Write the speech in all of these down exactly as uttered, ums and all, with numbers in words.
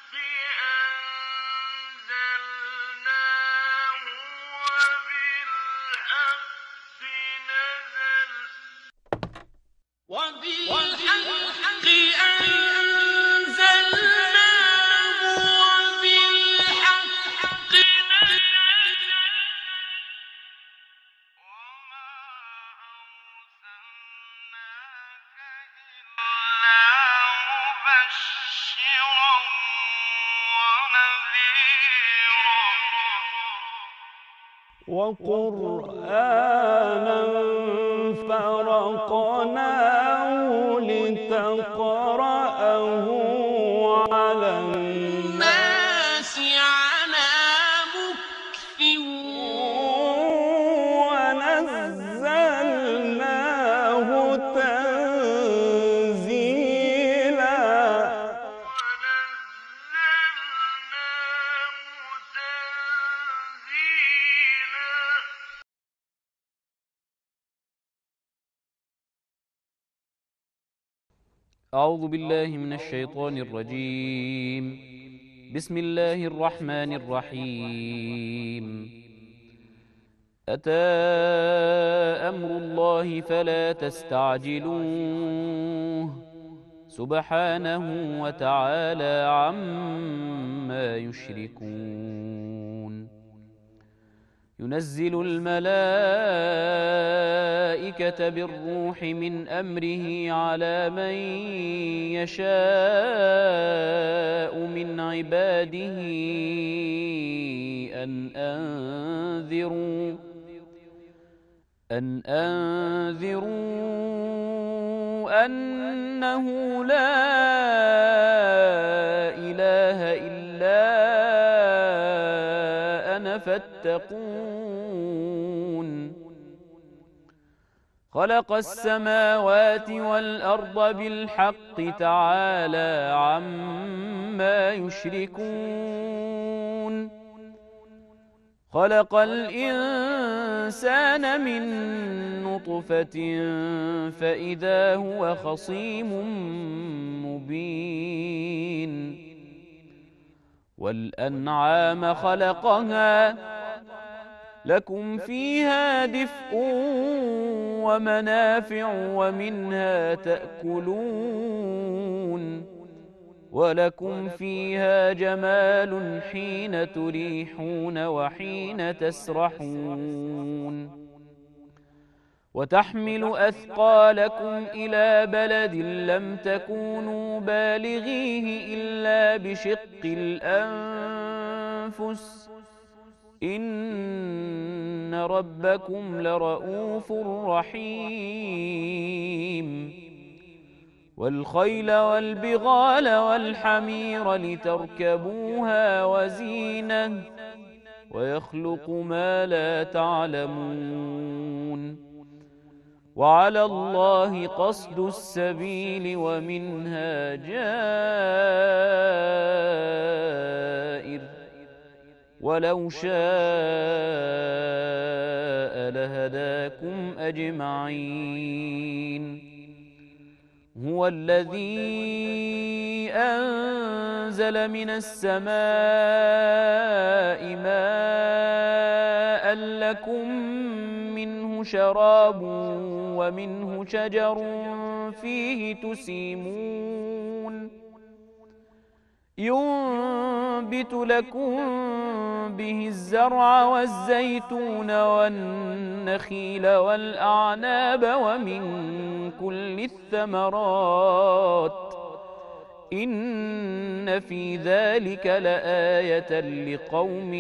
وقرآنا فرقناه لتقرأه على الناس على مكث ونزلناه تنزيلا أعوذ بالله من الشيطان الرجيم. بسم الله الرحمن الرحيم. أتى أمر الله فلا تستعجلوه سبحانه وتعالى عما يشركون. ينزل الملائكة بالروح من أمره على من يشاء من عباده أن أنذروا أن أنذروا أنه لا إله إلا أنا فاتقون. خلق السماوات والأرض بالحق تعالى عما يشركون. خلق الإنسان من نطفة فإذا هو خصيم مبين. والأنعام خلقها لكم فيها دفء ومنافع ومنها تأكلون ولكم فيها جمال حين تريحون وحين تسرحون. وتحمل أثقالكم إلى بلد لم تكونوا بالغيه إلا بشق الأنفس إن ربكم لرؤوف رحيم. والخيل والبغال والحمير لتركبوها وزينة ويخلق ما لا تعلمون. وعلى الله قصد السبيل ومنها جائر ولو شاء لهداكم أجمعين. هو الذي أنزل من السماء ماء لكم منه شراب ومنه شجر فيه تسيمون. ينبت لكم به الزرع والزيتون والنخيل والأعناب ومن كل الثمرات إن في ذلك لآية لقوم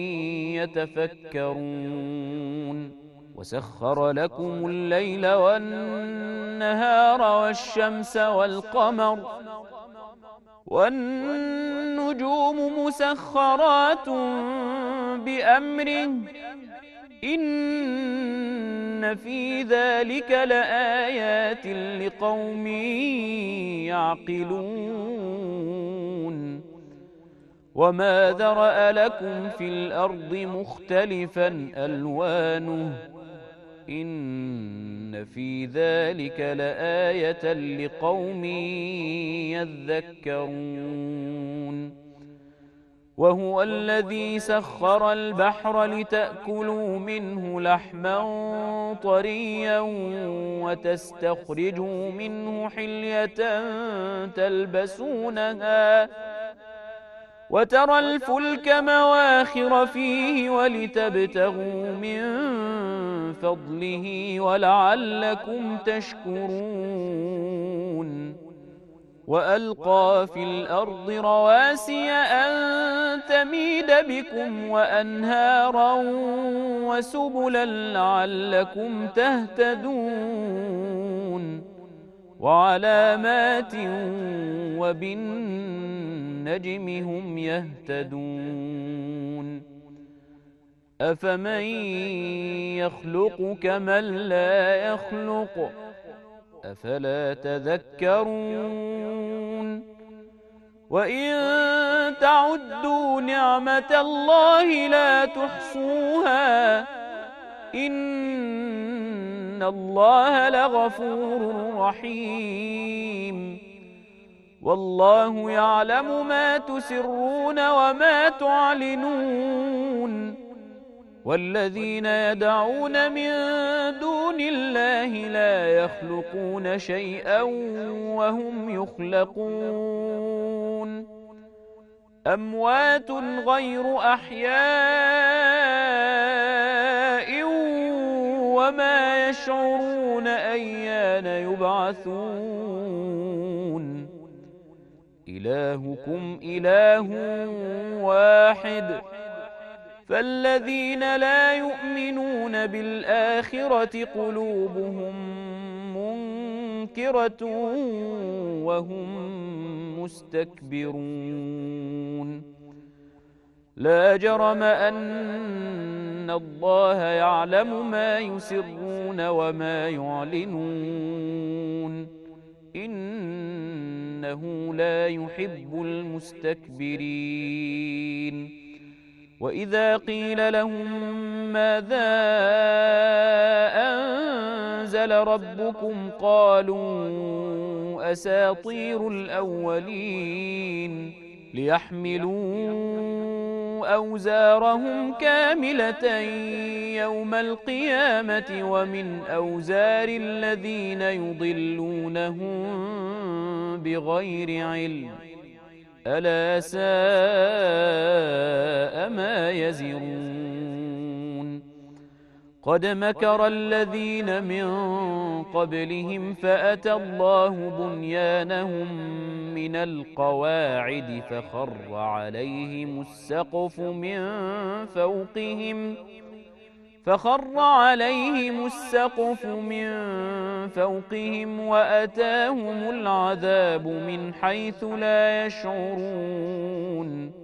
يتفكرون. وسخر لكم الليل والنهار والشمس والقمر والنجوم مسخرات بأمره إن في ذلك لآيات لقوم يعقلون. وما ذرأ لكم في الأرض مختلفا ألوانه إن في ذلك لآية لقوم يذكرون. وهو الذي سخر البحر لتأكلوا منه لحما طريا وتستخرجوا منه حلية تلبسونها وترى الفلك مواخر فيه ولتبتغوا من فضله ولعلكم تشكرون وألقى في الأرض رواسي أن تميد بكم وأنهارا وسبلا لعلكم تهتدون وعلامات وبالنجم هم يهتدون أفمن يخلق كمن لا يخلق أفلا تذكرون وإن تعدوا نعمة الله لا تحصوها إن الله لغفور رحيم والله يعلم ما تسرون وما تعلنون والذين يدعون من دون الله لا يخلقون شيئا وهم يخلقون أموات غير أحياء وما يشعرون أيان يبعثون إلهكم إله واحد فالذين لا يؤمنون بالآخرة قلوبهم منكرة وهم مستكبرون لا جرم أن الله يعلم ما يسرون وما يعلنون إنه لا يحب المستكبرين وإذا قيل لهم ماذا أنزل ربكم قالوا أساطير الأولين ليحملوا أوزارهم كاملة يوم القيامة ومن أوزار الذين يضلونهم بغير علم ألا ساء ما يزرون قد مكر الذين من قبلهم فأتى الله بنيانهم من القواعد فخر عليهم السقف من فوقهم فخر عليهم السقف من فوقهم وأتاهم العذاب من حيث لا يشعرون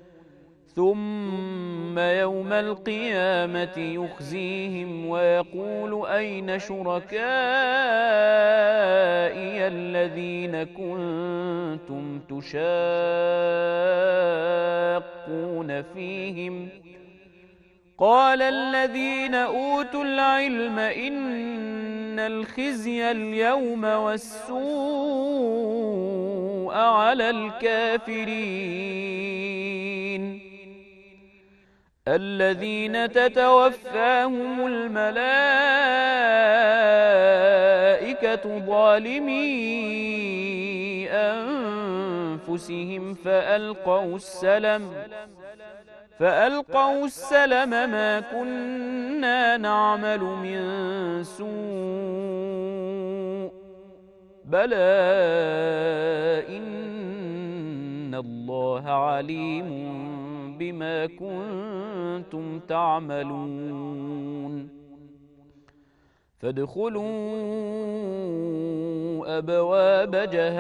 ثم يوم القيامة يخزيهم ويقول أين شركائي الذين كنتم تشاقون فيهم قال الذين أوتوا العلم إن الخزي اليوم والسوء على الكافرين الذين تتوفاهم الملائكة ظالمي أنفسهم فألقوا السلم فألقوا السلم ما كنا نعمل من سوء بلى إن الله عليم بما كنتم تعملون فادخلوا أبواب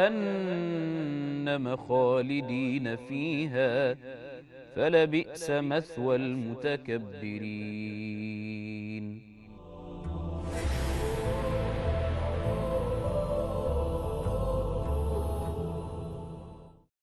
جهنم خالدين فيها فلبئس مثوى المتكبرين